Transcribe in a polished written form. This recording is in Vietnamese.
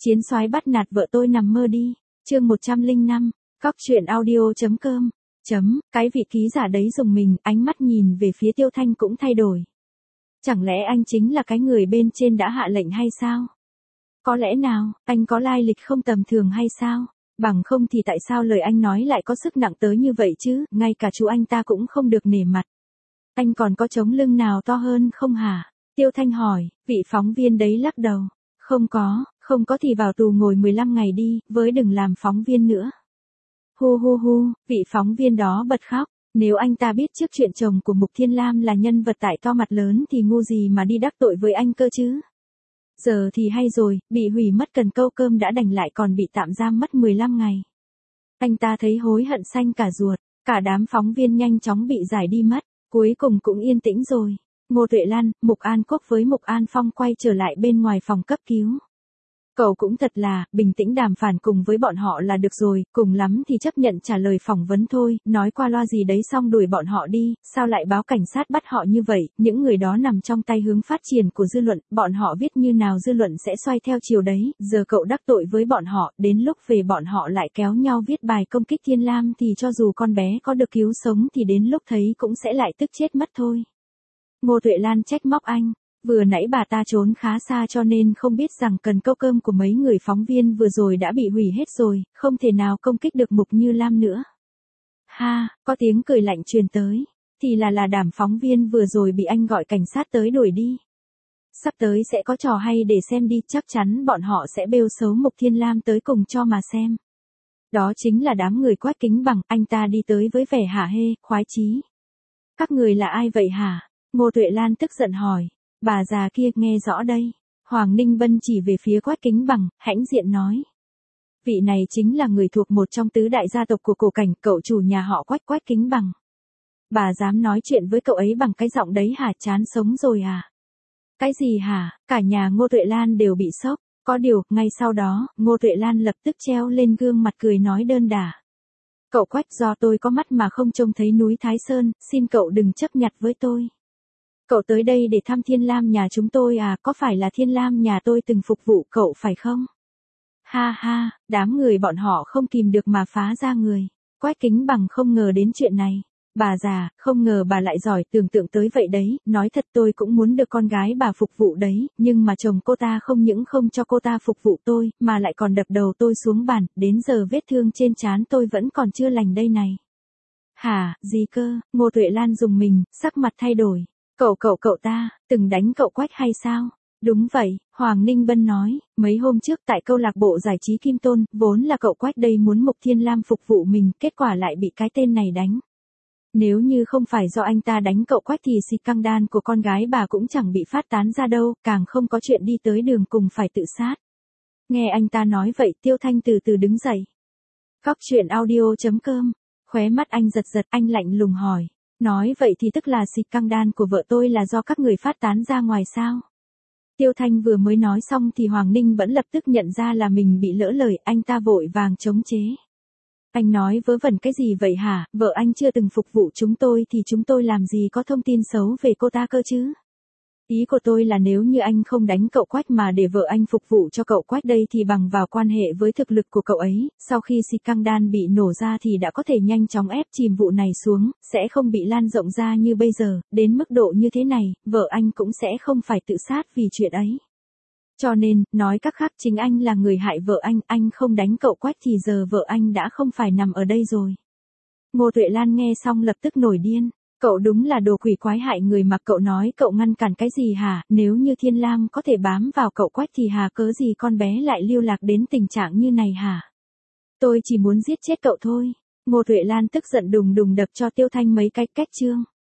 Chiến soái bắt nạt vợ tôi nằm mơ đi. Chương 105, cóc truyện audio.com. Cái vị ký giả đấy dùng mình, ánh mắt nhìn về phía Tiêu Thanh cũng thay đổi. Chẳng lẽ anh chính là cái người bên trên đã hạ lệnh hay sao? Có lẽ nào, anh có lai lịch không tầm thường hay sao? Bằng không thì tại sao lời anh nói lại có sức nặng tới như vậy chứ, ngay cả chú anh ta cũng không được nể mặt. Anh còn có chống lưng nào to hơn không hả? Tiêu Thanh hỏi, vị phóng viên đấy lắc đầu. Không có thì vào tù ngồi 15 ngày đi, với đừng làm phóng viên nữa. Hu, vị phóng viên đó bật khóc. Nếu anh ta biết trước chuyện chồng của Mục Thiên Lam là nhân vật tại to mặt lớn thì ngu gì mà đi đắc tội với anh cơ chứ. Giờ thì hay rồi, bị hủy mất cần câu cơm đã đành lại còn bị tạm giam mất 15 ngày. Anh ta thấy hối hận xanh cả ruột, cả đám phóng viên nhanh chóng bị giải đi mất, cuối cùng cũng yên tĩnh rồi. Ngô Tuệ Lan, Mục An Quốc với Mục An Phong quay trở lại bên ngoài phòng cấp cứu. Cậu cũng thật là, bình tĩnh đàm phán cùng với bọn họ là được rồi, cùng lắm thì chấp nhận trả lời phỏng vấn thôi, nói qua loa gì đấy xong đuổi bọn họ đi, sao lại báo cảnh sát bắt họ như vậy, những người đó nằm trong tay hướng phát triển của dư luận, bọn họ viết như nào dư luận sẽ xoay theo chiều đấy, giờ cậu đắc tội với bọn họ, đến lúc về bọn họ lại kéo nhau viết bài công kích Thiên Lam thì cho dù con bé có được cứu sống thì đến lúc thấy cũng sẽ lại tức chết mất thôi. Ngô Tuệ Lan trách móc anh. Vừa nãy bà ta trốn khá xa cho nên không biết rằng cần câu cơm của mấy người phóng viên vừa rồi đã bị hủy hết rồi, không thể nào công kích được Mục Như Lam nữa. Ha, có tiếng cười lạnh truyền tới, thì là đám phóng viên vừa rồi bị anh gọi cảnh sát tới đuổi đi. Sắp tới sẽ có trò hay để xem đi, chắc chắn bọn họ sẽ bêu xấu Mục Thiên Lam tới cùng cho mà xem. Đó chính là đám người Quách Kính Bằng, anh ta đi tới với vẻ hả hê, khoái chí. Các người là ai vậy hả? Ngô Tuệ Lan tức giận hỏi. Bà già kia nghe rõ đây. Hoàng Ninh Bân chỉ về phía Quách Kính Bằng, hãnh diện nói. Vị này chính là người thuộc một trong tứ đại gia tộc của Cổ Cảnh, cậu chủ nhà họ Quách Kính Bằng. Bà dám nói chuyện với cậu ấy bằng cái giọng đấy hả, chán sống rồi à? Cái gì hả? Cả nhà Ngô Tuệ Lan đều bị sốc. Có điều, ngay sau đó, Ngô Tuệ Lan lập tức treo lên gương mặt cười nói đơn đả. Cậu Quách, do tôi có mắt mà không trông thấy núi Thái Sơn, xin cậu đừng chấp nhặt với tôi. Cậu tới đây để thăm Thiên Lam nhà chúng tôi à, có phải là Thiên Lam nhà tôi từng phục vụ cậu phải không? Ha, đám người bọn họ không kìm được mà phá ra người. Quách Kính Bằng không ngờ đến chuyện này. Bà già, không ngờ bà lại giỏi tưởng tượng tới vậy đấy, nói thật tôi cũng muốn được con gái bà phục vụ đấy, nhưng mà chồng cô ta không những không cho cô ta phục vụ tôi, mà lại còn đập đầu tôi xuống bàn, đến giờ vết thương trên trán tôi vẫn còn chưa lành đây này. Hả, gì cơ? Ngô Tuệ Lan dùng mình, sắc mặt thay đổi. Cậu ta, từng đánh cậu Quách hay sao? Đúng vậy, Hoàng Ninh Bân nói, mấy hôm trước tại câu lạc bộ giải trí Kim Tôn, vốn là cậu Quách đây muốn Mục Thiên Lam phục vụ mình, kết quả lại bị cái tên này đánh. Nếu như không phải do anh ta đánh cậu Quách thì scandal của con gái bà cũng chẳng bị phát tán ra đâu, càng không có chuyện đi tới đường cùng phải tự sát. Nghe anh ta nói vậy, Tiêu Thanh từ từ đứng dậy. cóc truyện audio.com, khóe mắt anh giật, anh lạnh lùng hỏi. Nói vậy thì tức là scandal của vợ tôi là do các người phát tán ra ngoài sao? Tiêu Thanh vừa mới nói xong thì Hoàng Ninh vẫn lập tức nhận ra là mình bị lỡ lời, anh ta vội vàng chống chế. Anh nói vớ vẩn cái gì vậy hả, vợ anh chưa từng phục vụ chúng tôi thì chúng tôi làm gì có thông tin xấu về cô ta cơ chứ? Ý của tôi là nếu như anh không đánh cậu Quách mà để vợ anh phục vụ cho cậu Quách đây thì bằng vào quan hệ với thực lực của cậu ấy, sau khi scandal bị nổ ra thì đã có thể nhanh chóng ép chìm vụ này xuống, sẽ không bị lan rộng ra như bây giờ, đến mức độ như thế này, vợ anh cũng sẽ không phải tự sát vì chuyện ấy. Cho nên, nói cách khác chính anh là người hại vợ anh không đánh cậu Quách thì giờ vợ anh đã không phải nằm ở đây rồi. Ngô Tuệ Lan nghe xong lập tức nổi điên. Cậu đúng là đồ quỷ quái hại người mà cậu nói cậu ngăn cản cái gì hả, nếu như Thiên Lam có thể bám vào cậu Quách thì hà cớ gì con bé lại lưu lạc đến tình trạng như này hả? Tôi chỉ muốn giết chết cậu thôi. Ngô Tuệ Lan tức giận đùng đập cho Tiêu Thanh mấy cái cách chương.